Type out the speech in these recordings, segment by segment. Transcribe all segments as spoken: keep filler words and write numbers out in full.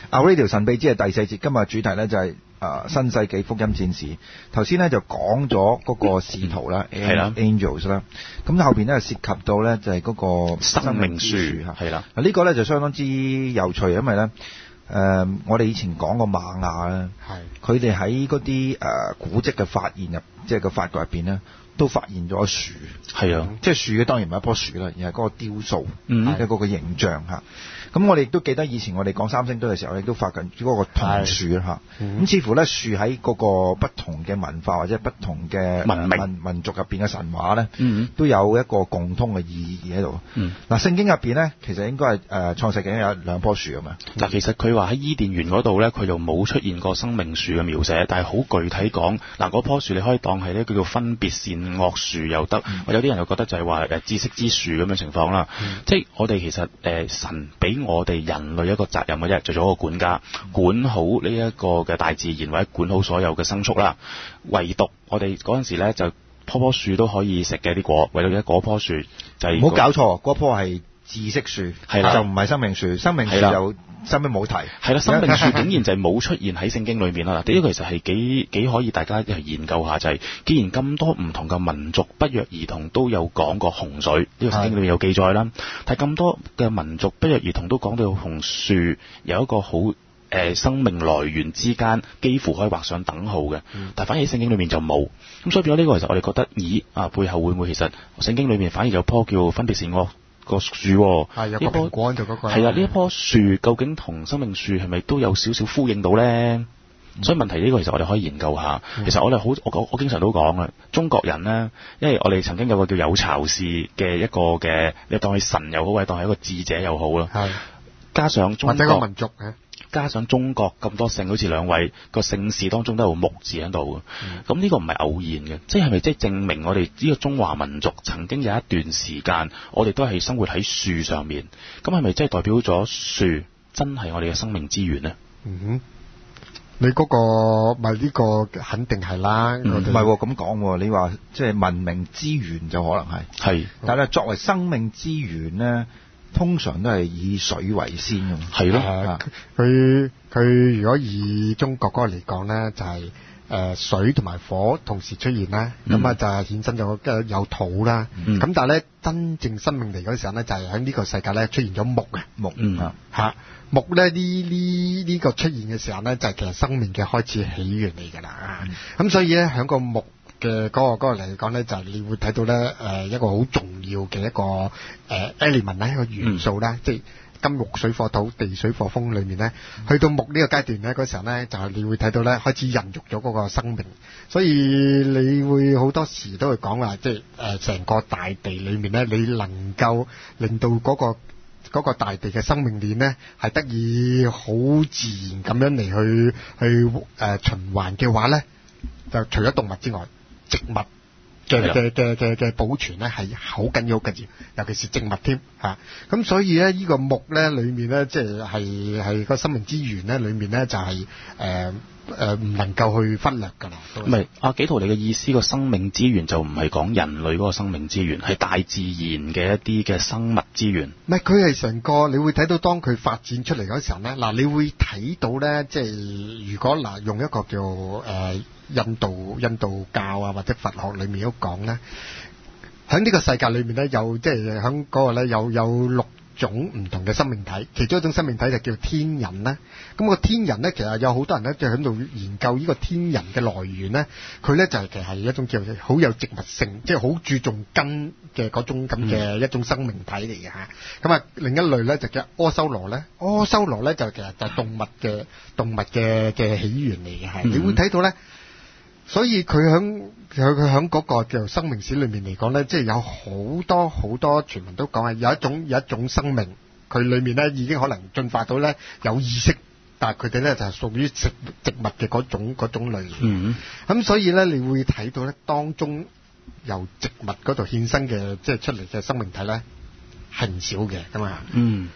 Our Radio 神秘之夜第四節，今日主題咧就係、是、誒、呃、新世紀福音戰士。頭先咧就講咗嗰個使徒啦，係啦 ，Angels 啦。咁後邊咧涉及到咧就係、是、嗰個生命樹嚇，係啦。嗱呢個咧就相當之有趣，因為咧誒、呃、我哋以前講過瑪雅咧，係佢哋喺嗰啲誒古蹟嘅發現入，即係個發掘入邊咧，都發現咗樹，係啊，即係樹嘅當然唔係一棵樹啦，而係嗰個雕塑，嗯，即係嗰個形象嚇。咁我哋亦都記得以前我哋講三星堆嘅時候，亦都發緊嗰個銅樹嚇。咁似乎咧樹喺嗰個不同嘅文化或者不同嘅文明民，民族入邊嘅神話咧，嗯，都有一個共通嘅意義喺度。嗯，嗱聖經入邊咧，其實應該係誒創世記有兩棵樹啊嘛。 嗱，其實佢話喺伊甸園嗰度咧，佢就冇出現過生命樹嘅描寫，但係好具體講，嗱嗰棵樹你可以當係咧叫做分別善惡樹又得，嗯，有啲人又覺得就係話誒知識之樹咁嘅情況啦。嗯，即係我哋其實誒、呃、神俾我哋人類一個責任嘅啫，做咗一個管家，管好呢一個嘅大自然或者管好所有嘅牲畜啦。唯獨我哋嗰陣時咧就棵棵樹都可以食嘅啲果，唯獨一嗰棵樹就係、是、 唔好搞錯，嗰棵係知識樹，係啦，就唔係生命樹。生命樹就生命冇提， 係啦，生命樹竟然就係冇出現喺聖經裏面啦。呢、這個其實係幾幾可以大家一齊研究下，就係、是、既然咁多唔同嘅民族不約而同都有講過洪水，呢、這個聖經裏面有記載啦。但係咁多嘅民族不約而同都講到紅樹有一個好誒、呃、生命來源之間幾乎可以畫上等號嘅、嗯，但係反而喺聖經裏面就冇。咁所以變咗呢個其實我哋覺得，咦啊背後會唔會其實聖經裏面反而有棵叫分別善惡個樹，係有個蘋果就嗰個係啊，呢一棵樹究竟同生命樹係咪都有少少呼應到咧、嗯？所以問題呢個其實我哋可以研究下。嗯、其實我哋好我我我經常都講啊，中國人咧，因為我哋曾經有個叫有巢氏嘅一個嘅，你當係神又好，或者當係一個智者又好啦。係加上中國或者個民族嘅。加上中國咁多姓，好似兩位個姓氏當中都有木字喺度嘅，咁、嗯、呢個唔係偶然嘅，即係咪即係證明我哋呢個中華民族曾經有一段時間，我哋都係生活喺樹上面，咁係咪即係代表咗樹真係我哋嘅生命資源呢？ 嗯哼，你嗰、嗰個咪呢、呢個肯定係啦，唔係咁講，你話即係文明資源就可能係，係，但係作為生命資源呢？通常都係以水為先嘅，係咯。 佢佢如果以中國嗰個嚟講咧，就係、是、誒、呃、水同埋火同時出現啦，咁、嗯、啊就係衍生咗有土啦。咁、嗯、但係咧真正生命嚟嗰時候咧，就係喺呢個世界咧出現咗木嘅木，嗯啊嚇木咧呢呢呢個出現嘅時候咧，就係、是、其實生命嘅開始起源嚟㗎啦。咁、嗯、所以咧喺個木嘅嗰、那個嗰、那個嚟講咧，就係、是、你會睇到咧誒、呃、一個好重要嘅一個誒、呃、element 啦，一個元素啦、嗯，即係金木水火土地水火風裏面咧、嗯，去到木呢個階段咧，嗰時候咧就係、是、你會睇到咧開始孕育咗嗰個生命，所以你會好多時都會講話，即係誒成個大地裏面咧，你能夠令到嗰、那個嗰、那個大地嘅生命鏈咧係得以好自然咁樣嚟去去誒、呃、循環嘅話咧，就除咗動物之外，植物嘅嘅嘅嘅嘅保存咧係好緊要嘅，尤其是植物添嚇。咁、啊、所以咧，呢、這個木咧裏面咧，即係係係個生命資源咧裏面咧就係誒誒唔能夠去忽略㗎啦。 唔係阿紀陶，你嘅意思個生命資源就唔係講人類嗰個生命資源，係大自然嘅一啲嘅生物資源。 唔係，佢係成個，你會睇到當佢發展出嚟嗰時候咧，嗱，你會睇到咧，即係如果嗱用一個叫誒。呃印度印度教啊或者佛學裏面都講咧，喺呢個世界裏面咧有即係喺嗰個咧有有六種唔同嘅生命體，其中一種生命體就叫天人咧。咁、那個天人咧，其實有好多人咧就喺度研究呢個天人嘅來源咧。佢咧就係、是、其實係一種叫好有植物性，即係好注重根嘅嗰種咁嘅一種生命體嚟嘅嚇。咁啊、嗯、另一類咧就叫阿修羅咧，阿修羅咧就其實就係動物嘅動物嘅嘅起源嚟嘅嚇。你會睇到咧。所以佢喺佢佢喺嗰個叫生命史裏面嚟講咧，即係有好多好多傳聞都講係有一種有一種生命，佢裏面咧已經可能進化到咧有意識，但係佢哋咧就係屬於植植物嘅嗰種嗰種類型。嗯，咁所以咧你會睇到咧當中由植物嗰度衍生嘅即係出嚟嘅生命體咧係唔少嘅咁啊。嗯。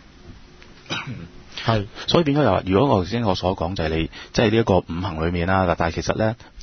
係，所以變咗又話，如果我頭先我所講就係你，即係呢一個五行裏面啦，但係其實咧，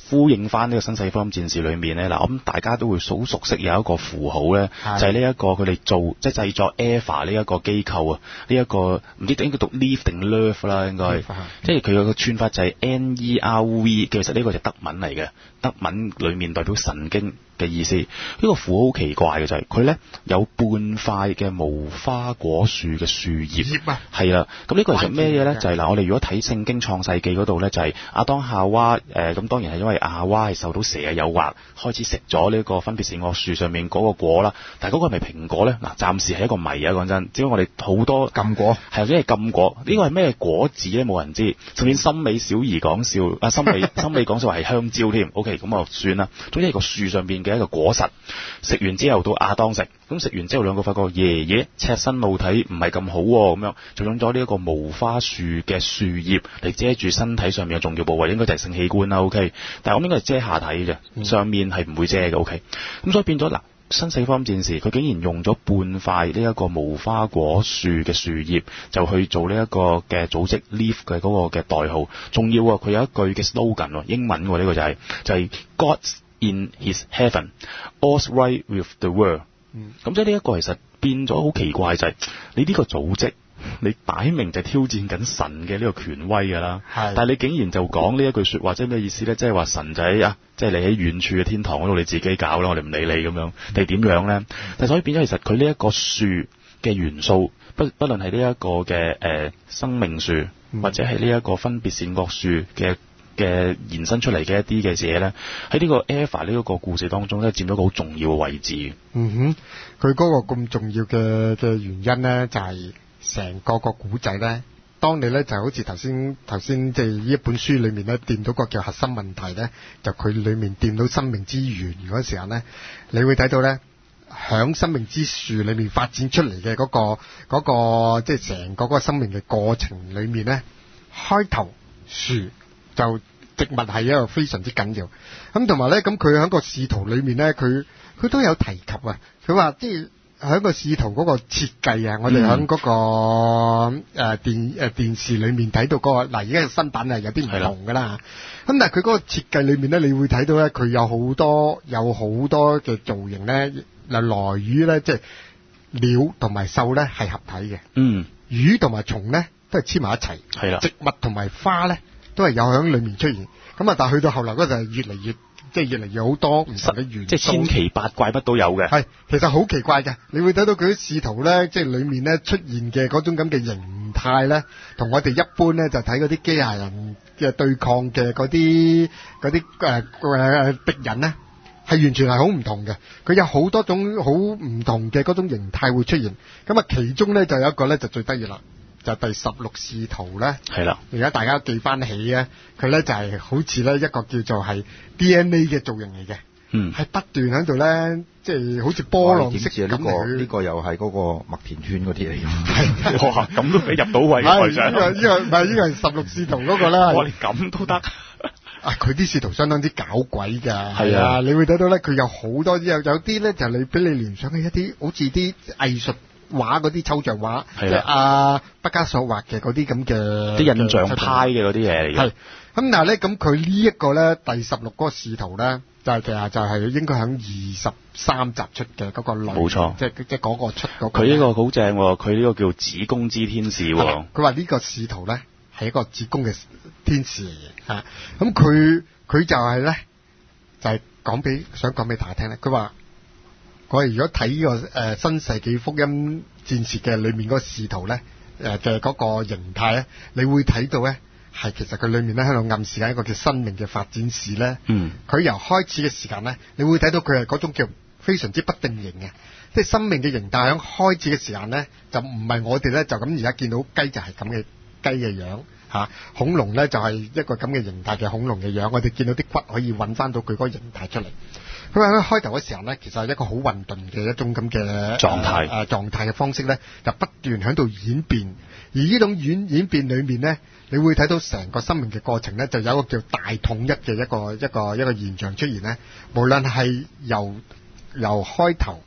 呼應翻呢個新世紀福音戰士裏面咧，嗱，我諗大家都會好熟悉有一個符號咧，就係呢一個佢哋做即係製作 Eva 呢一個機構啊，呢、這、一個唔知應該讀 Leaf 定 Love 啦，應該，即係佢有個串法就係 N E R V， 其實呢個就德文嚟嘅，德文裏面代表神經嘅意思。呢、這個符號好奇怪嘅就係佢咧有半塊嘅無花果樹嘅樹葉，係啦，咁呢個其實咩嘢咧？就係、是、嗱，我哋如果睇聖經創世記嗰度咧，就係、是、亞當夏娃誒，咁、呃、當然係因為夏娃係受到蛇嘅誘惑，開始食咗呢個分別善惡樹上面嗰個果啦。但係嗰個係咪蘋果咧？嗱，暫時係一個謎啊！講真，只不過我哋好多禁果， 係即係禁果。呢、這個係咩果子咧？冇人知。甚至森美小兒講笑，啊森美森美講笑話係香蕉添。OK，咁啊算啦。總之係個樹上邊嘅一個果實，食完之後到亞當食，咁食完之後兩個發覺爺爺赤身露體唔係咁好喎，咁樣就用咗呢一個無花樹嘅樹葉嚟遮住身體上面嘅重要部位，應該就係性器官啦。OK，但係我應該係遮下體嘅，嗯、上面係唔會遮嘅。OK，咁所以變咗嗱，新四方戰士佢竟然用咗半塊呢一個無花果樹嘅樹葉就去做呢一個嘅組織 Leaf 嘅嗰個嘅代號，仲要啊佢有一句嘅 slogan 英文喎，呢、這個就係、是、就係、是、God's in His heaven, all's right with the world。嗯，咁即係呢一個其實變咗好奇怪，就係、是、你呢個組織，你擺明就挑戰緊神嘅呢個權威㗎啦。係，但係你竟然就講呢一句説話，即係咩意思咧？即係話神仔啊，即係你喺遠處嘅天堂嗰度，你自己搞啦，我哋唔理你咁樣，定係點樣咧？但係所以變咗，其實佢呢一個樹嘅元素，不不論係呢一個嘅誒、呃、生命樹，或者係呢一個分別善惡樹嘅嘅延伸出嚟嘅一啲嘅嘢咧，喺呢個 Eva 呢一個故事當中咧，佔咗個好重要嘅位置。 嗯哼，佢嗰個咁重要嘅嘅原因咧，就係、是、成個個古仔咧。當你咧就好似頭先頭先即係呢一本書裏面咧掂到個叫核心問題咧，就佢裏面掂到生命之源嗰時候咧，你會睇到咧，響生命之樹裏面發展出嚟嘅嗰個嗰、嗰個即係成個嗰個生命嘅過程裏面咧，開頭樹就植物係一個非常之緊要，咁同埋咧，咁佢喺個使徒裏面咧，佢佢都有提及啊，佢話即係喺個使徒嗰個設計啊，我哋喺嗰個誒、呃、電誒、呃、電視裏面睇到嗰、嗰個嗱，而家嘅新版係有啲唔同噶啦，咁但係佢嗰個設計裏面咧，你會睇到咧，佢有好多有好多嘅造型咧，嚟來於咧即係鳥同埋獸咧係合體嘅，嗯，魚同埋蟲咧都係黐埋一齊，係啦，植物同埋花咧都係有喺裏面出現，咁啊，但係去到後來嗰陣係越嚟越，即係越嚟越好多唔同嘅元素，即係千奇百怪乜都有嘅。係，其實好奇怪嘅，你會睇到佢啲使徒咧，即係裏面咧出現嘅嗰種咁嘅形態咧，同我哋一般咧就睇嗰啲機械人嘅對抗嘅嗰啲嗰啲誒誒敵人咧，係完全係好唔同嘅。佢有好多種好唔同嘅嗰種形態會出現。咁啊，其中咧就有一個咧就最得意啦。就第十六使徒咧，係啦。而家大家記翻起咧，佢咧就係、是、好似咧一個叫做係 D N A 嘅造型嚟嘅，嗯，係不斷喺度咧，即係好似波浪式咁。呢、這個呢、這個又係嗰個麥田圈嗰啲嚟嘅，係哇，咁都俾入到位。係呢、這個呢、這個唔係呢個係十六使徒嗰個啦。我哋咁都得啊！佢啲使徒相當之搞鬼㗎，係啊！你會睇到咧，佢有好多有有啲咧就係、是、你俾你聯想起一啲好似啲藝術畫嗰啲抽象畫，即係阿畢加索畫嘅嗰啲咁嘅啲印象派嘅嗰啲嘢嚟嘅。係咁，但係咧，咁佢呢一個咧第十六嗰個使徒咧，就係其實就係應該喺二十三集出嘅嗰個女，冇錯，即係即係嗰個出嗰個。佢呢個好正喎，佢呢個叫子宮之天使喎。佢話呢個使徒咧係一個子宮嘅天使嚟嘅嚇。咁佢佢就係咧就係講俾想講俾大家聽咧，佢話。我哋如果睇呢、這個誒、呃、新世紀福音戰士嘅裏面嗰個使徒咧，誒嘅嗰個形態咧，你會睇到咧係其實佢裏面咧喺度暗示緊一個叫生命嘅發展史咧。嗯，佢由開始嘅時間咧，你會睇到佢係嗰種叫非常之不定型嘅，即係生命嘅形態喺開始嘅時間咧，就唔係我哋咧就咁而家見到雞就係咁嘅雞嘅樣嚇、啊，恐龍咧就係、是、一個咁嘅形態嘅恐龍嘅樣，我哋見到啲骨可以揾翻到佢嗰個形態出嚟。佢話喺開頭嘅時候咧，其實係一個好混沌嘅一種咁嘅狀態，誒、呃、狀態嘅方式咧，就不斷喺度演變。而呢種演演變裏面咧，你會睇到成個生命嘅過程咧，就有一個叫大統一嘅一個一個一個現象出現咧。無論係由由開頭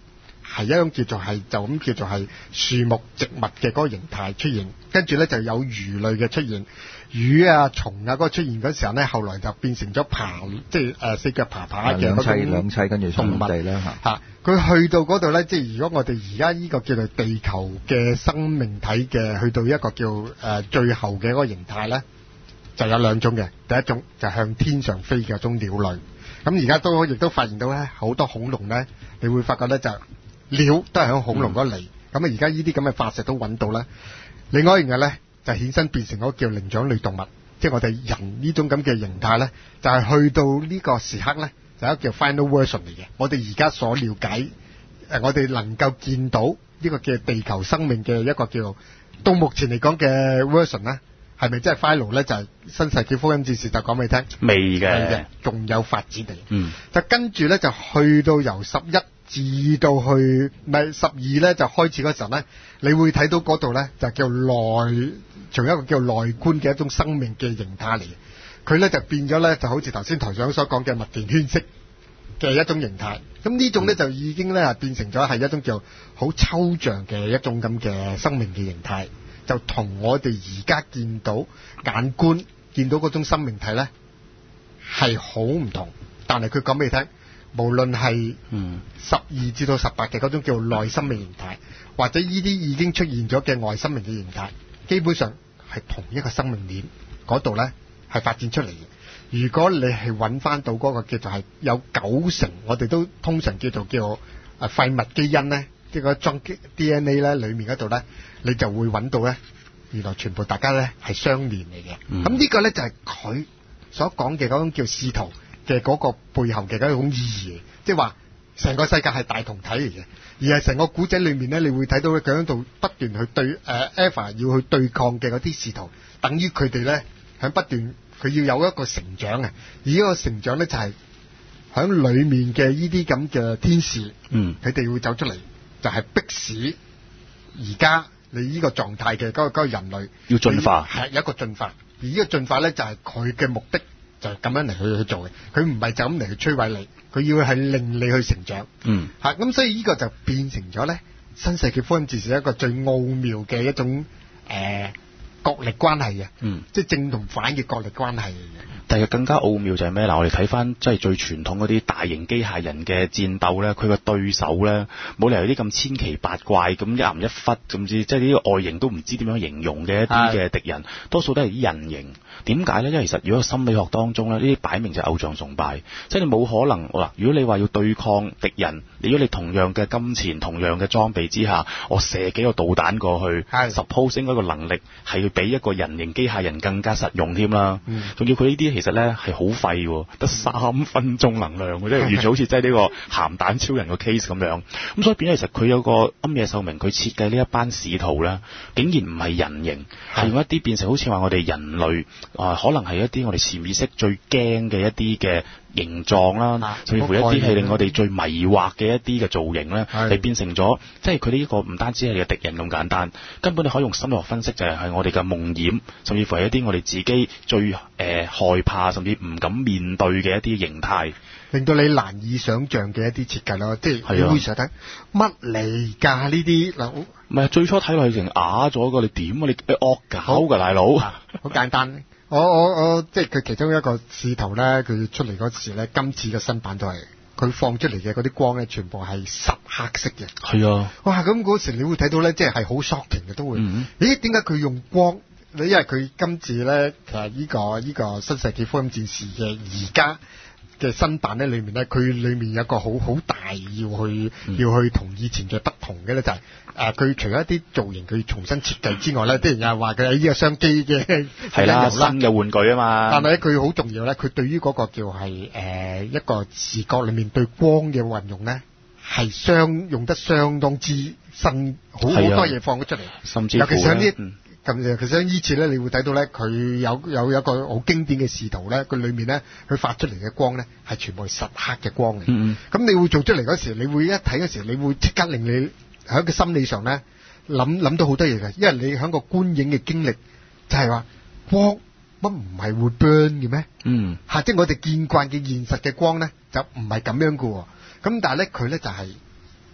係一種叫做係就咁叫做係樹木植物嘅嗰個形態出現，跟住咧就有魚類嘅出現，魚啊蟲啊嗰個出現嗰時候咧，後來就變成咗爬，即係誒四腳爬爬嘅兩棲嗰種兩棲跟住動物地啦嚇。佢去到嗰度咧，即係如果我哋而家呢個叫做地球嘅生命體嘅，去到一個叫誒、呃、最後嘅嗰個形態咧，就有兩種嘅。第一種就向天上飛嘅一種鳥類。咁而家都亦都發現到咧，好多恐龍咧，你會發覺咧就鳥都係響恐龍嗰嚟。咁啊、嗯，而家呢啲咁嘅化石都揾到啦。另外一樣嘢咧，就衍生變成嗰個叫靈長類動物，即係我哋人呢種咁嘅形態咧，就係、是、去到呢個時刻咧，就係一個叫 final version 嚟嘅。我哋而家所了解，誒、呃，我哋能夠見到呢個叫地球生命嘅一個叫到目前嚟講嘅 version 咧。係咪真係 final 咧？就係、是、新世紀福音戰士就講俾你聽， 未嘅， 仲有發展嚟。 嗯，就跟住咧就去到由十一至到去咪十二咧就開始嗰時候咧，你會睇到嗰度咧就叫內，從一個叫內觀嘅一種生命嘅形態嚟。佢咧就變咗咧就好似頭先台長所講嘅麥田圈式嘅一種形態。咁呢種咧、嗯、就已經咧變成咗係一種叫好抽象嘅一種咁嘅生命嘅形態。就同我哋而家見到眼觀見到嗰種生命體咧係好唔同，但係佢講俾你聽，無論係十二至到十八嘅嗰種叫內生命形態，或者呢啲已經出現咗嘅外生命嘅形態，基本上係同一個生命鏈嗰度咧係發展出嚟嘅。如果你係揾翻到嗰個叫做係有九成，我哋都通常叫做叫啊廢物基因咧。即係個裝 D N A 咧，裏面嗰度咧，你就會揾到咧，原來全部大家咧係相連嚟嘅。咁、嗯、呢個咧就係、是、佢所講嘅嗰種叫使徒嘅嗰個背後嘅嗰種意義，即係話成個世界係大同體嚟嘅，而係成個古仔裏面咧，你會睇到佢喺度不斷去對誒 Eva 要去對抗嘅嗰啲使徒，等於佢哋咧喺不斷佢要有一個成長啊，而呢個成長咧就係、是、喺裏面嘅呢啲咁嘅天使，嗯，佢哋會走出嚟。就係迫使而家你呢個狀態嘅嗰個嗰個人類要進化， 係有一個進化，而呢個進化咧就係佢嘅目的就係咁樣嚟去去做嘅，佢唔係就咁嚟去摧毀你，佢要係令你去成長。嗯，嚇咁所以呢個就變成咗咧新世紀福音戰士一個最奧妙嘅一種誒、呃、角力關係嘅，嗯，即係正同反嘅角力關係嘅。 但係更加奧妙就係咩？嗱，我哋睇翻即係最傳統嗰啲大型機械人嘅戰鬥咧，佢個對手咧冇理由有啲咁千奇百怪咁一岩一忽咁之，即係呢個外形都唔知點樣形容嘅一啲嘅敵人，多數都係啲人形。點解咧？因為其實如果心理學當中咧，呢啲擺明就係偶像崇拜，即係你冇可能嗱。如果你話要對抗敵人，如果你同樣嘅金錢、同樣嘅裝備之下，我射幾個導彈過去 ，suppose 應該個能力係要比一個人形機械人更加實用添啦。仲、嗯、要佢呢啲其實咧係好廢喎，得三分鐘能量嘅，即係完全好似即係呢個鹹蛋超人個 case 咁樣。咁所以變咗其實佢有個暗夜秀明，佢設計呢一班使徒咧，竟然唔係人形，係用一啲變成好似話我哋人類啊、呃，可能係一啲我哋潛意識最驚嘅一啲嘅形狀啦，甚至乎一啲係令我哋最迷惑嘅一啲嘅造型咧，係變成咗，即係佢哋呢個唔單止係你嘅敵人咁簡單，根本你可以用心理學分析，就係係我哋嘅夢魘，甚至乎係一啲我哋自己最誒、呃、害怕，甚至唔敢面對嘅一啲形態， 令到你難以想像嘅一啲設計咯，即係你會成日睇乜嚟㗎呢啲嗱？ 唔係最初睇落去成啞咗㗎，你點啊？你你惡搞㗎大佬， 好簡單。我我我即係佢其中一個使徒咧，佢出嚟嗰時咧，今次嘅新版就係佢放出嚟嘅嗰啲光咧，全部係實黑色嘅。係啊，哇！咁嗰時你會睇到咧，即係係好 shocking 嘅都會。嗯、咦？點解佢用光？你因為佢今次咧，其實呢、呢個呢、呢個新世紀福音戰士嘅而家嘅新版咧，裏面咧，佢裏面有一個好好大要去、嗯、要去同以前嘅不同嘅咧，就係、是。誒，佢、呃、除咗一啲造型佢重新設計之外咧，啲人又話佢係呢個雙機嘅係啦，新嘅玩具啊嘛。 但係咧，佢好重要咧，佢對於嗰個叫係誒、呃、一個視覺裏面對光嘅運用咧，係相用得相當之新，好好多嘢放咗出嚟。甚至乎尤其是呢，咁、嗯、尤其是呢次咧，你會睇到咧，佢有有有一個好經典嘅視圖咧，佢裏面咧，佢發出嚟嘅光咧，係全部係實黑嘅光嚟。咁、嗯嗯、你會做出嚟嗰時，你會一睇嗰時，你會即刻令你。喺個心理上咧，諗諗到好多嘢嘅，因為你喺個觀影嘅經歷就係話光乜唔係會 burn 嘅咩？嗯，嚇、啊，即係我哋見慣嘅現實嘅光咧，就唔係咁樣嘅喎。咁但係咧，佢咧就係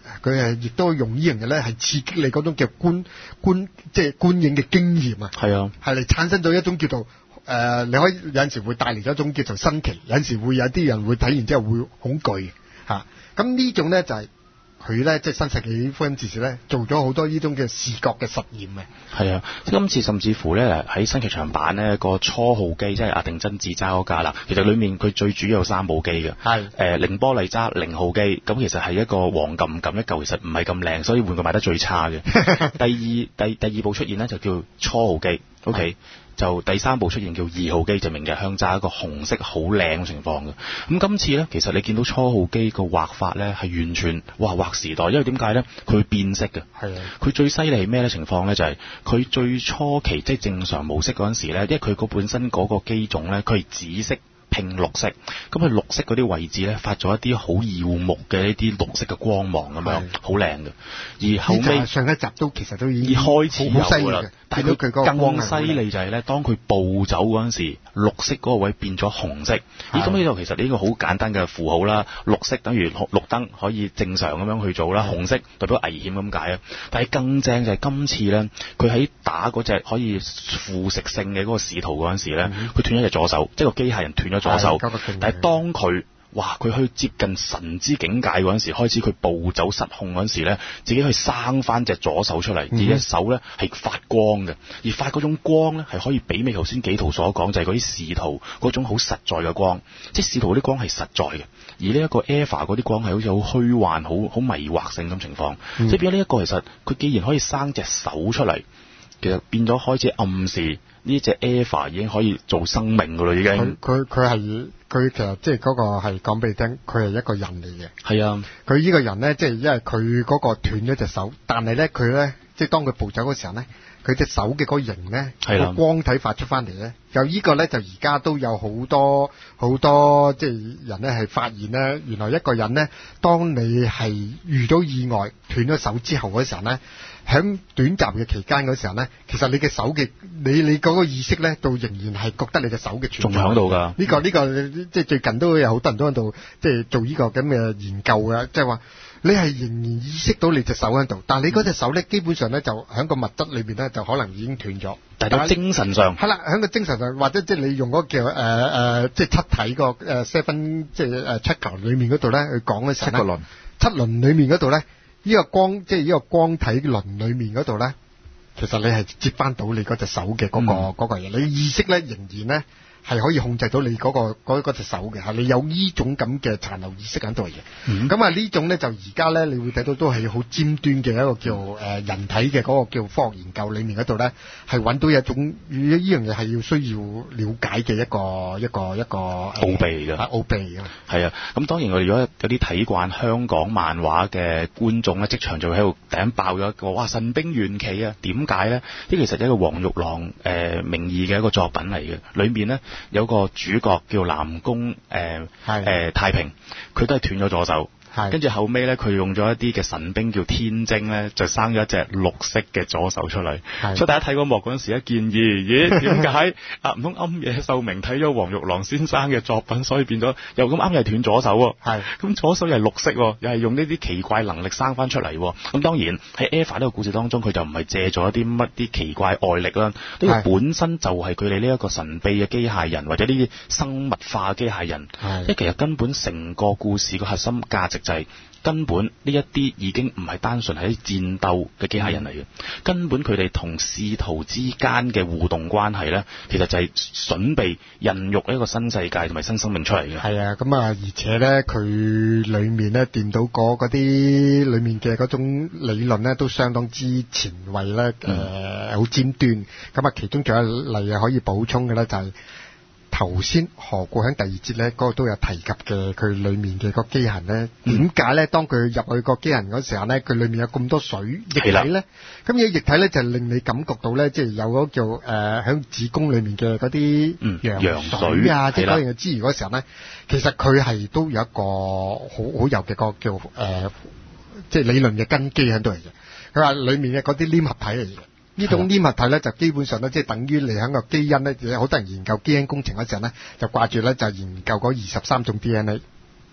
佢係亦都用呢樣嘢咧係刺激你嗰種叫觀觀即係觀影嘅經驗啊。 係啊， 係嚟產生咗一種叫做誒、呃，你可以有陣時會帶嚟咗一種叫做新奇，有陣時會有啲人會睇完之後會恐懼嚇。咁、啊、呢種咧就係、是。佢咧即係新世紀福音戰士咧，做咗好多呢種嘅視覺嘅實驗嘅。 係啊，今次甚至乎咧喺新劇場版咧個初號機，即係阿定真子揸嗰架啦。其實裡面佢最主要有三部機嘅。係。誒、呃，凌波麗揸零號機，咁其實係一個黃撳撳一嚿，其實唔係咁靚，所以玩具賣得最差嘅。第二第第二部出現咧就叫初號機 ，OK。就第三部出現叫二號機，就明日香揸一個紅色好靚嘅情況嘅。咁今次咧，其實你見到初號機個畫法咧係完全哇劃時代，因為點解咧？佢會變色嘅。係啊。佢最犀利係咩咧情況咧？就係、是、佢最初期即係正常模式嗰陣時咧，因為佢個本身嗰個機種咧，佢係紫色拼綠色，咁佢綠色嗰啲位置咧發咗一啲好耀目嘅呢啲綠色嘅光芒咁樣，好靚嘅。而後尾上一集都其實都已經開始有㗎啦，但係佢更犀利就係咧，當佢暴走嗰陣時，綠色嗰個位變咗紅色。咦，咁呢度其實呢個好簡單嘅符號啦，綠色等於綠燈可以正常咁樣去做啦，紅色代表危險咁解啊。但係更正就係今次咧，佢喺打嗰隻可以腐蝕性嘅嗰個使徒嗰陣時咧，佢、嗯、斷咗隻左手，即係個機械人斷咗左手。但係當佢哇，佢去接近神之境界嗰陣時，開始佢暴走失控嗰陣時咧，自己去生翻隻左手出嚟，嗯、而隻手咧係發光嘅，而發嗰種光咧係可以媲美頭先紀陶所講，就係嗰啲使徒嗰種好實在嘅光，即係使徒嗰啲光係實在嘅，而呢一個 Eva 嗰啲光係好似好虛幻、好好迷惑性咁情況，嗯、即係變咗呢一個其實佢既然可以生隻手出嚟，其實變咗開始暗示呢隻 Eva 已經可以做生命噶啦，已經。佢佢佢係。佢其實即係嗰個係講俾你聽，佢係一個人嚟嘅。係啊，佢呢個人咧，即係因為佢嗰個斷咗隻手，但係咧佢咧，即係當佢暴走嗰時候咧，佢隻手嘅嗰個形咧，個光體發出翻嚟咧，有呢個咧就而家都有好多好多即係人咧係發現咧，原來一個人咧，當你係遇到意外斷咗手之後嗰時候咧，喺短暫嘅期間嗰時候咧，其實你嘅手嘅你你嗰個意識咧，都仍然係覺得你隻手嘅存在仲喺度㗎。呢個呢個即係最近都有好多人都喺度即係做呢個咁嘅研究嘅，即係話你係仍然意識到你隻手喺度，但係你嗰隻手咧基本上咧就喺個物質裏邊咧就可能已經斷咗。但係精神上係啦，喺個精神上或者即係你用嗰個叫誒誒、呃、即係七體個誒 seven 即係誒七球裏面嗰度咧去講嘅時候咧，七個輪七輪裏面嗰度咧。呢個光即係呢個光體輪裏面嗰度咧，其實你係接翻到你嗰隻手嘅嗰、嗰個嗰個嘢，你意識咧仍然咧係可以控制到你嗰、嗰個嗰嗰隻手嘅嚇，你有呢種咁嘅殘留意識喺度嘅。咁啊呢種咧就而家咧，你會睇到都係好尖端嘅一個叫誒、呃、人體嘅嗰個叫科學研究裏面嗰度咧，係揾到一種呢樣嘢係要需要了解嘅一個一個一個奧秘嘅，奧秘嘅。係啊，咁當然我哋如果有啲睇慣香港漫畫嘅觀眾咧，即場就喺度突然爆咗一個哇神兵玄奇啊！點解咧？呢其實係一個黃玉郎誒、呃、名義嘅一個作品嚟嘅，裏面咧。有個主角叫南宮誒誒太平，佢都係斷咗左手。跟住後尾咧，佢用咗一啲嘅神兵叫天精咧，就生咗一隻綠色嘅左手出嚟。所以大家睇嗰幕嗰陣時，一見咦咦點解啊？唔通庵野秀明睇咗黃玉郎先生嘅作品，所以變咗又咁啱又係斷左手喎。係咁左手又係綠色，又係用呢啲奇怪能力生翻出嚟。咁當然喺 Eva 呢個故事當中，佢就唔係借咗一啲乜啲奇怪外力啦。呢個本身就係佢哋呢一個神秘嘅機械人，或者呢啲生物化嘅機械人。因為其實根本成個故事個核心價值就係根本呢一啲已經唔係單純係戰鬥嘅機械人嚟嘅，根本佢哋同使徒之間嘅互動關係咧，其實就係準備孕育一個新世界同埋新生命出嚟嘅。係啊，咁啊，而且咧佢裏面咧掂到嗰嗰啲裏面嘅嗰種理論咧，都相當之前衛咧，誒好尖端。咁啊，其中仲有一例可以補充嘅咧，就係。頭先何故喺第二節咧，嗰、那個都有提及嘅，佢裏面嘅個機械咧，點解咧？當佢入去個機械嗰時候咧，佢裏面有咁多水液體咧，咁呢個液體咧就令你感覺到咧，即係有嗰叫誒喺子宮裏面嘅嗰啲羊水啊，即係嗰樣嘅之餘嗰時候咧，其實佢係都有一個好好有嘅個叫誒、呃，即係理論嘅根基喺度嚟嘅。佢話裏面嘅嗰啲黏合體嚟嘅。呢種黏合體咧，就基本上咧，即係等於你喺個基因咧，好多人研究基因工程嗰陣咧，就掛住咧就研究嗰二十三種 D N A。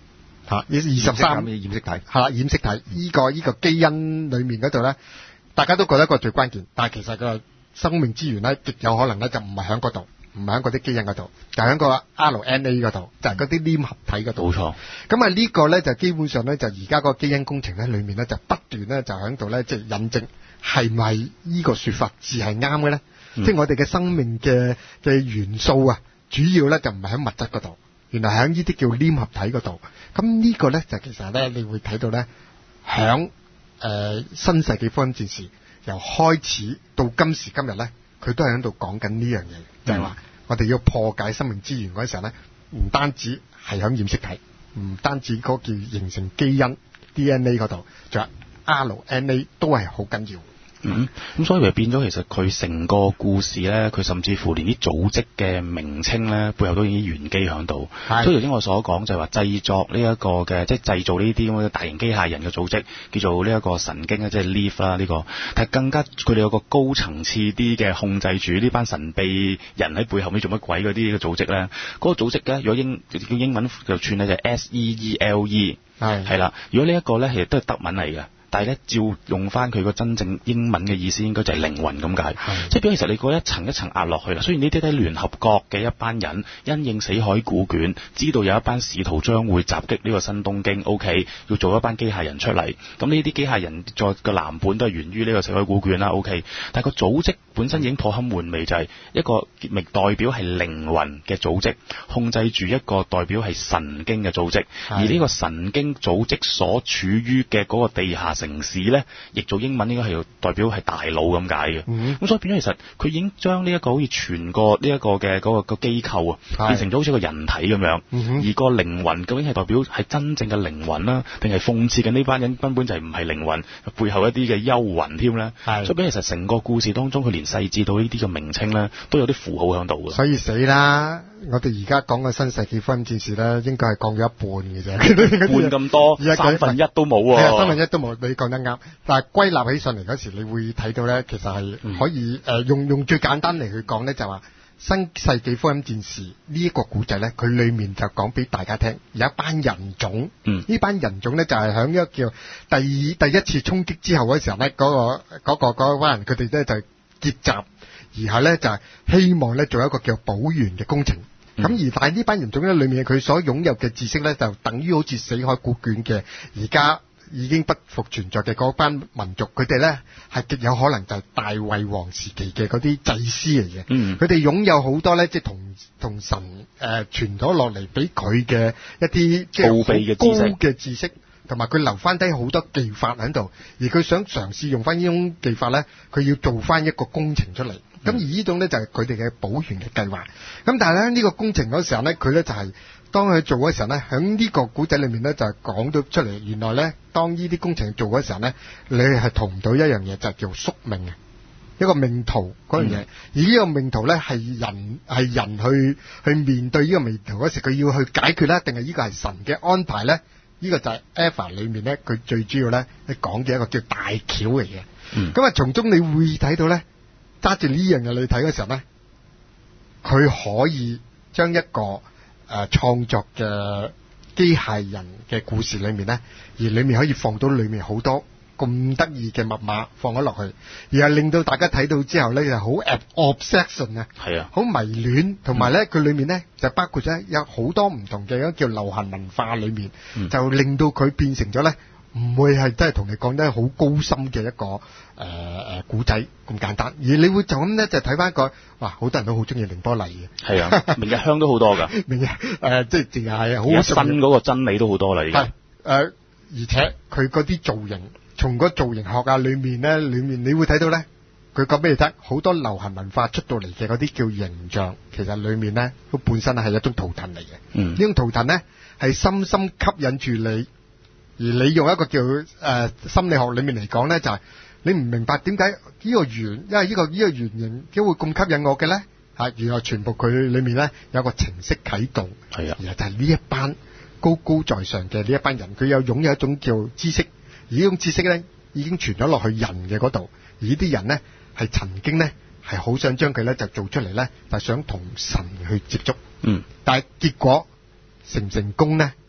嚇，二十三嘅染色體係啦，染色體依、這個依、這個基因裡面嗰度咧，大家都覺得一個最關鍵，但係其實個生命資源咧，極有可能咧就唔係喺嗰度，唔係喺嗰啲基因嗰度，就喺個 R N A 嗰度，就係嗰啲黏合體嗰度。 冇錯。咁啊呢個咧就基本上咧就而家個基因工程咧裡面咧就不斷咧就喺度咧即係印證係咪依個說法字係啱嘅咧？即係我哋嘅生命嘅嘅元素啊，主要咧就唔係喺物質嗰度，原來喺呢啲叫黏合體嗰度。咁呢個咧就其實咧，你會睇到咧，響誒新世紀福音戰士由開始到今時今日咧，佢都係喺度講緊呢樣嘢，就係話我哋要破解生命資源嗰陣時候咧，唔單止係響染色體，唔單止嗰叫形成基因 D N A 嗰度，仲有 R N A 都係好緊要。 嗯，咁所以咪變咗，其實佢成個故事咧，佢甚至乎連啲組織嘅名稱咧，背後都已經玄機喺度。所以頭先我所講就係話製作呢一個嘅，即係製造呢啲咁嘅大型機械人嘅組織，叫做呢一個神經啊，即係 Leaf 啦呢個。但係更加佢哋有個高層次啲嘅控制住呢班神秘人喺背後尾做乜鬼嗰啲嘅組織咧，嗰、嗰個組織咧，如果英叫英文就串咧就係 S E E L E 係係啦。如果呢一個咧其實都係德文嚟嘅。但係咧，照用翻佢個真正英文嘅意思，應該就係靈魂咁解。即係表其實你嗰一層一層壓落去啦。雖然呢啲都係聯合國嘅一班人，因應死海古卷，知道有一班使徒將會襲擊呢個新東京 ，OK， 要做一班機械人出嚟。咁呢啲機械人再個藍本都係源於呢個死海古卷啦 ，OK。但係個組織本身已經頗堪玩味，就係、是、一個名代表係靈魂嘅組織，控制住一個代表係神經嘅組織。而呢個神經組織所處於嘅嗰個地下城市咧，譯做英文應該係代表係大腦咁解嘅。咁、嗯、所以變咗其實佢已經將呢一個好似全個呢一個嘅嗰個個機構啊，變成咗好似一個人體咁樣。嗯、而個靈魂究竟係代表係真正嘅靈魂啦，定係諷刺緊呢班人根本就係唔係靈魂，背後一啲嘅幽魂添咧？所以變其實成個故事當中，佢連細緻到呢啲嘅名稱咧，都有啲符號喺度嘅。 所以死啦！我哋而家講嘅新世紀福音戰士咧，應該係講咗一半嘅啫， 半咁多，三分一都冇喎、啊。 三分一都冇，你講得啱。但係歸納起上嚟嗰時，你會睇到咧，其實係可以誒、嗯呃、用用最簡單嚟去講咧，就話新世紀福音戰士呢一個古仔咧，佢裡面就講俾大家聽，有一班人種，嗯、呢班人種咧就係響一個叫第二第一次衝擊之後嗰時候咧，嗰、嗰個嗰、嗰個嗰班人佢哋咧就係結集，然後咧就係希望咧做一個叫補完嘅工程。咁、嗯、而但係呢班人種咧裏面佢所擁有嘅知識咧，就等於好似死海古卷嘅而家已經不復存在嘅嗰班民族，佢哋咧係極有可能就係大衛王時期嘅嗰啲祭司嚟嘅。嗯，佢哋擁有好多咧，即係同同神誒傳咗落嚟俾佢嘅一啲即係奧秘嘅高嘅知識，同埋佢留翻低好多技法喺度，而佢想嘗試用翻呢種技法咧，佢要做翻一個工程出嚟。咁、嗯、而呢種咧就係佢哋嘅補完嘅計劃。咁但係咧呢個工程嗰時候咧，佢咧就係當佢做嗰時候咧，喺呢個古仔裏面咧就係講到出嚟，原來咧當呢啲工程做嗰時候咧，你係同唔到一樣嘢，就係叫宿命嘅一個命途嗰樣嘢。嗯、而呢個命途咧係人係人去去面對呢個命途嗰時，佢要去解決咧，定係呢個係神嘅安排咧？呢、這個就係 Eva 裏面咧，佢最主要咧你講嘅一個叫大橋嚟嘅。咁啊、嗯，從中你會睇到咧。揸住呢樣嘢你睇嘅時候咧，佢可以將一個誒創、呃、作嘅機械人嘅故事裏面咧，而裏面可以放到裏面好多咁得意嘅密碼放咗落去，而係令到大家睇到之後咧就好 obsession 啊，係啊，好迷戀，同埋咧佢裏面咧就包括咗有好多唔同嘅叫流行文化裏面，嗯、就令到佢變成咗咧。唔會係真係同你講得好高深嘅一個誒誒古仔咁簡單，而你會就咁咧就睇翻一個，哇！好多人都好中意凌波麗嘅，係啊，明日香都好多噶， 明日誒、呃、即係淨係好新嗰個真理都好多啦，而家係誒，而且佢嗰啲造型，從個造型學啊裏面咧，裏面你會睇到咧，佢講俾你聽，好多流行文化出到嚟嘅嗰啲叫形象，其實裏面咧都本身係一種圖騰嚟嘅，嗯，呢種圖騰咧係深深吸引住你。而你用一個叫誒、呃、心理學裏面嚟講咧，就係、是、你唔明白點解呢個圓，因為呢、這個呢、這個圓形點會咁吸引我嘅咧？嚇，原來全部佢裏面咧有個程式啟動，係啊，然後就係呢一班高高在上嘅呢一班人，佢有擁有一種叫知識，而呢種知識咧已經傳咗落去人嘅嗰度，而呢啲人咧係曾經咧係好想將佢咧就做出嚟咧，就想同神去接觸，嗯，但係結果成唔成功咧？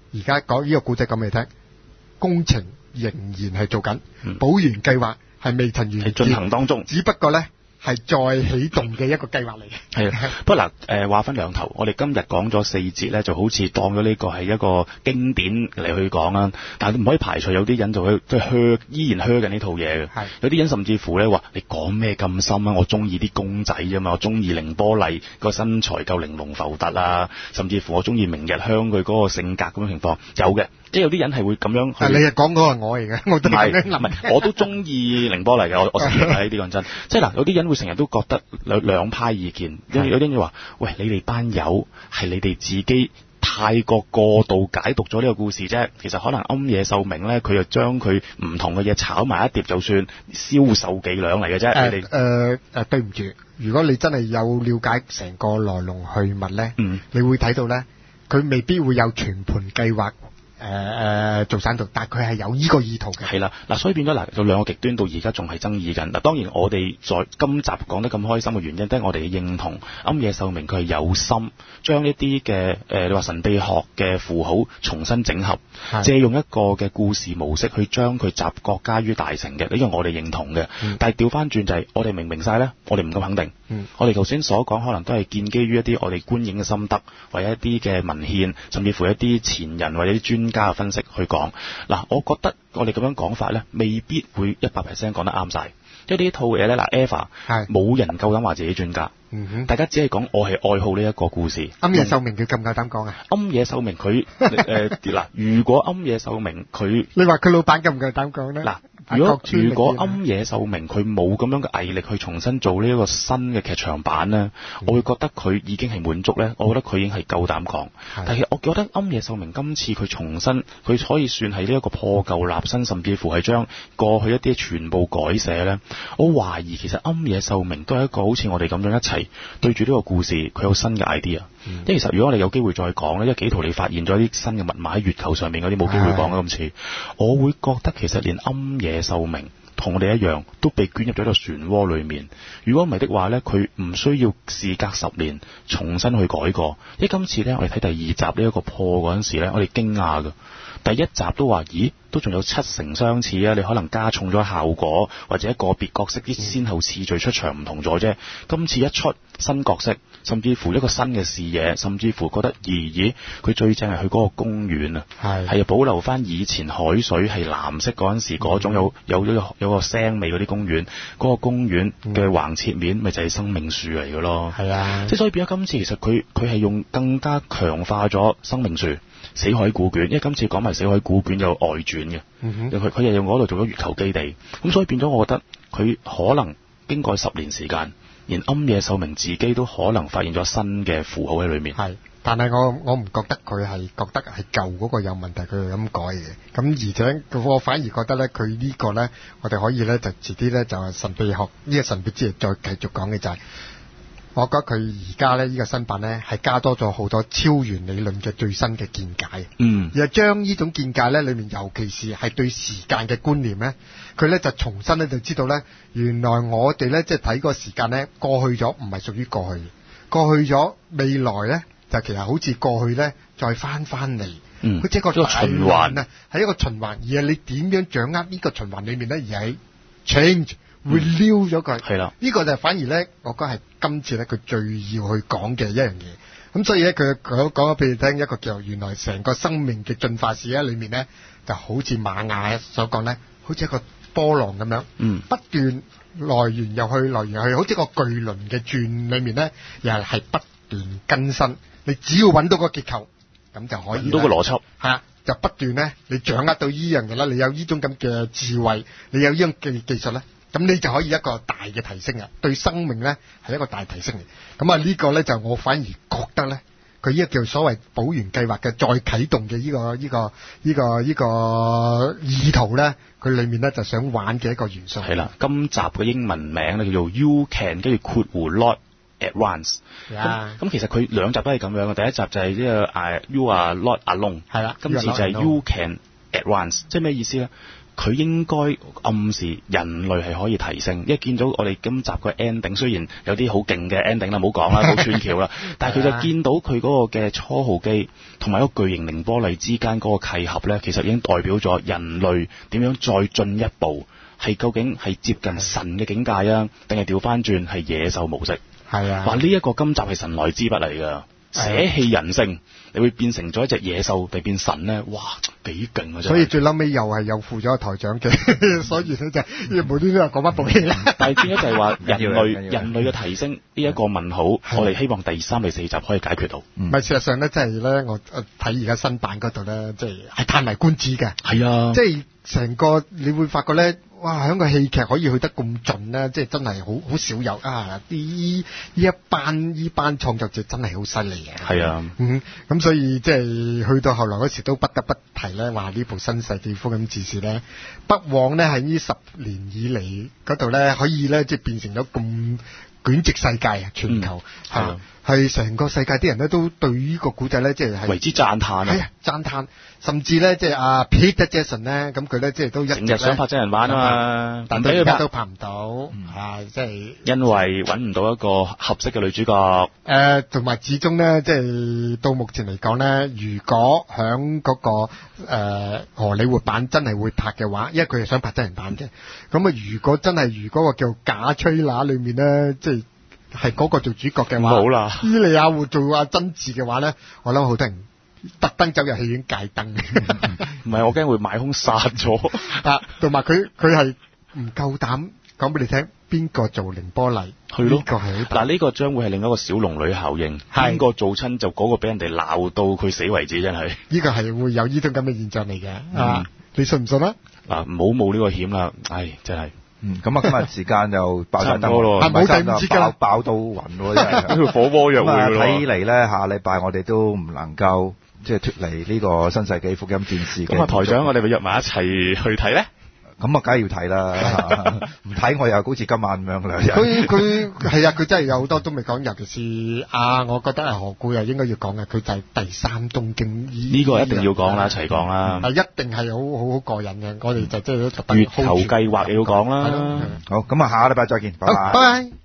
而家講呢個故仔講俾你聽，工程仍然係做緊， 嗯、 保原計劃係未曾完結， 係進行當中， 只不過咧係再啟動嘅一個計劃嚟嘅。 係啊，不過嗱，誒話分兩頭，我哋今日講咗四節咧，就好似當咗呢個係一個經典嚟去講啦。但係唔可以排除有啲人就會即係靴，依然靴緊呢套嘢嘅。係有啲人甚至乎咧話：你講咩咁深啊？我中意啲公仔啫嘛，我中意凌波麗個身材夠玲瓏浮凸啊，甚至乎我中意明日香佢嗰個性格咁嘅情況有嘅。即係有啲人係會咁樣去。 你係講嗰個係我嚟嘅，我都係咁樣諗。唔係， 我都中意凌波麗嘅，我我承認啊，呢啲講真。即係嗱，有啲人會成日都覺得兩兩派意見，有有啲人話：喂，你哋班友係你哋自己太過過度解讀咗呢個故事啫。其實可能庵野秀明咧，佢就將佢唔同嘅嘢炒埋一碟，就算銷售伎倆嚟嘅啫。 誒你哋誒誒，對唔住，如果你真係有了解成個來龍去脈咧，嗯，你會睇到咧，佢未必會有全盤計劃。誒、呃、誒做散道，但係佢係有依個意圖嘅。係啦，嗱，所以變咗嗱，有兩個極端到而家仲係爭議緊。嗱，當然我哋在今集講得咁開心嘅原因，都係我哋認同庵野秀明佢係有心將一啲嘅誒你話神秘學嘅符號重新整合，借用一個嘅故事模式去將佢集各家於大成嘅，呢個我哋認同嘅。嗯、但係調翻轉就係、是、我哋明唔明晒咧？我哋唔咁肯定。嗯、我哋頭先所講可能都係建基於一啲我哋觀影嘅心得，或者一啲嘅文獻，甚至乎一啲前人或者啲專家嘅分析去講。嗱，我覺得我哋咁樣講法咧，未必會一百 percent 講得啱晒。因為呢套嘢咧，嗱 Eva 係冇人夠膽話自己專家，嗯哼，大家只係講我係愛好呢一個故事。庵野秀明佢夠唔夠膽講啊？ 庵野秀明佢誒嗱，如果庵野秀明佢， 你話佢老闆夠唔夠膽講咧？ 嗱。如果如果庵野秀明佢冇咁樣嘅毅力去重新做呢一個新嘅劇場版咧，嗯、我會覺得佢已經係滿足咧。我覺得佢已經係夠膽講。但係我覺得庵野秀明今次佢重新，佢可以算係呢一個破舊立新，甚至乎係將過去一啲全部改寫咧。我懷疑其實庵野秀明都係一個好似我哋咁樣一齊對住呢個故事，佢有新嘅 idea。嗯、因為其實如果我哋有機會再講咧，因為幾圖你發現咗啲新嘅密碼喺月球上面嗰啲冇機會講啦，今次我會覺得其實連庵野秀明同我哋一樣都被捲入咗一個漩渦裏面。如果唔係的話呢，佢唔需要事隔十年重新去改過。因為今次呢，我哋睇第二集呢一個破嗰陣時呢，我哋驚訝㗎。第一集都話，咦，都仲有七成相似啊！你可能加重咗效果，或者個別角色啲先後次序出場唔同咗啫。今次一出新角色，甚至乎一個新嘅視野，甚至乎覺得，咦咦，佢最正係去嗰個公園啊，係係保留翻以前海水係藍色嗰陣時嗰種有有有有個腥味嗰啲公園，嗰個公園嘅橫切面咪就係生命樹嚟嘅咯。係啊，即係所以變咗今次其實佢佢係用更加強化咗生命樹。死海古卷，因為今次講埋死海古卷有外傳嘅，佢佢又用嗰度做咗月球基地，咁所以變咗我覺得佢可能經過十年時間，連庵野秀明自己都可能發現咗新嘅符號喺裏面。係， 但係我我唔覺得佢係覺得係舊嗰個有問題，佢係咁改嘅。咁而且我反而覺得咧，佢呢個咧，我哋可以咧就遲啲咧就係神秘學呢個神秘之夜再繼續講嘅就係。我覺得佢而家咧呢個新版咧係加多咗好多超弦理論嘅最新嘅見解，嗯，而係將呢種見解咧裏面，尤其是係對時間嘅觀念咧，佢咧就重新咧就知道咧，原來我哋咧即係睇個時間咧過去咗唔係屬於過去，過去咗未來咧就其實好似過去咧再翻翻嚟，嗯，佢即係個循環啊，係一個循環，而係你點樣掌握呢個循環裏面咧，而係 change。會撩咗佢，係啦，呢個就反而咧，我覺得係今次咧佢最要去講嘅一樣嘢。咁所以咧，佢講講咗俾你聽一個叫原來成個生命嘅進化史喺裏面咧，就好似瑪雅所講咧，好似一個波浪咁樣，嗯，不斷來源又去，來源又去，好似個巨輪嘅轉裏面咧，又係係不斷更新。你只要揾到個結構，咁就可以揾到個邏輯，係啊，就不斷咧，你掌握到呢樣嘢啦，你有呢種咁嘅智慧，你有呢種技技術咧。咁你就可以一個大嘅提升啊！對生命咧係一個大提升嚟。咁啊呢個咧就我反而覺得咧，佢呢個叫所謂保原計劃嘅再啟動嘅呢個呢個呢個呢個意圖咧，佢裏面咧就想玩嘅一個元素。係啦，今集嘅英文名咧叫做 You Can 跟住括弧 Not Advance。咁咁其實佢兩集都係咁樣嘅。第一集就係呢個誒 You Are Not Alone。係啦，今次就係 You Can Advance，即係咩意思咧？ 佢應該暗示人類係可以提升，因為見到我哋今集個 ending 雖然有啲好勁嘅 ending 啦，唔好講啦，冇穿橋啦，但係佢就見到佢嗰個嘅初號機同埋一個巨型凌波麗之間嗰個契合咧，其實已經代表咗人類點樣再進一步，係究竟係接近神嘅境界啊，定係調翻轉係野獸模式？係啊，話呢一個今集係神來之筆嚟㗎。捨棄人性，你會變成咗一隻野獸定變神咧？哇，幾勁啊！ 所以最嬲尾又係又負咗個台長嘅，所以咧就無端端又講翻部戲啦。 但係變咗就係話人類人類嘅提升呢一個問號，我哋希望第三、第四集可以解決到。唔、 嗯、係事實上咧，即係咧，我睇而家新版嗰度咧，即係係歎為觀止嘅。係啊，即係成個你會發覺咧。哇！喺個戲劇可以去得咁盡咧，即係真係好好少有啊！啲呢一班呢班創作者真係好犀利嘅。係啊，嗯，咁所以即係去到後來嗰時都不得不提咧，話呢部新世紀福音戰士咧，不枉咧喺呢十年以嚟嗰度咧，可以咧即係變成咗咁捲席世界啊，全球係係成個世界啲人咧都對於個古仔咧，即係為之讚歎啊！ 係啊，讚歎，甚至咧即係阿 Peter Jackson 咧，咁佢咧即係都一直想拍真人版啊嘛， 但係而家都拍唔到，嗯、啊，即係因為揾唔到一個合適嘅女主角。 誒，同埋始終咧，即係到目前嚟講咧，如果響嗰、那個誒、呃、荷里活版真係會拍嘅話，因為佢係想拍真人版嘅，咁啊，如果真係如果個叫假吹拿裏面咧，即係。係嗰個做主角嘅話， 好啦， 伊利亞活做阿真嗣嘅話咧，我諗好多人特登走入戲院戒燈。 唔係，我驚會買空殺咗。 啊，同埋佢佢係唔夠膽講俾你聽，邊個做凌波麗？ 係咯， 呢個係嗱，呢個將會係另一個小龍女效應。邊個做親就嗰個俾人哋鬧到佢死為止，真係。 呢個係會有呢種咁嘅現象嚟嘅。 嗯、 啊，你信唔信啊？ 嗱，唔好冒呢個險啦，唉，真係。 嗯，咁啊，今日時間就爆晒燈咯， 係冇第五節爆爆到暈喎，真係。 呢個火鍋約會咯。 睇嚟咧，下禮拜我哋都唔能夠即係脫離呢個新世紀福音戰士嘅。 咁啊，台長，我哋咪約埋一齊去睇咧？ 咁啊，梗係要睇啦，唔睇我又好似今晚咁樣啦。 佢佢係啊，佢真係有好多都未講，尤其是啊，我覺得係何故又應該要講嘅，佢就係第三東京呢、 呢個一定要講啦，一齊講啦。 係、嗯、一定係好好好過癮嘅，我哋就即係都特登。 月球計劃要講啦。 好，咁啊，下個禮拜再見，拜拜。 拜拜。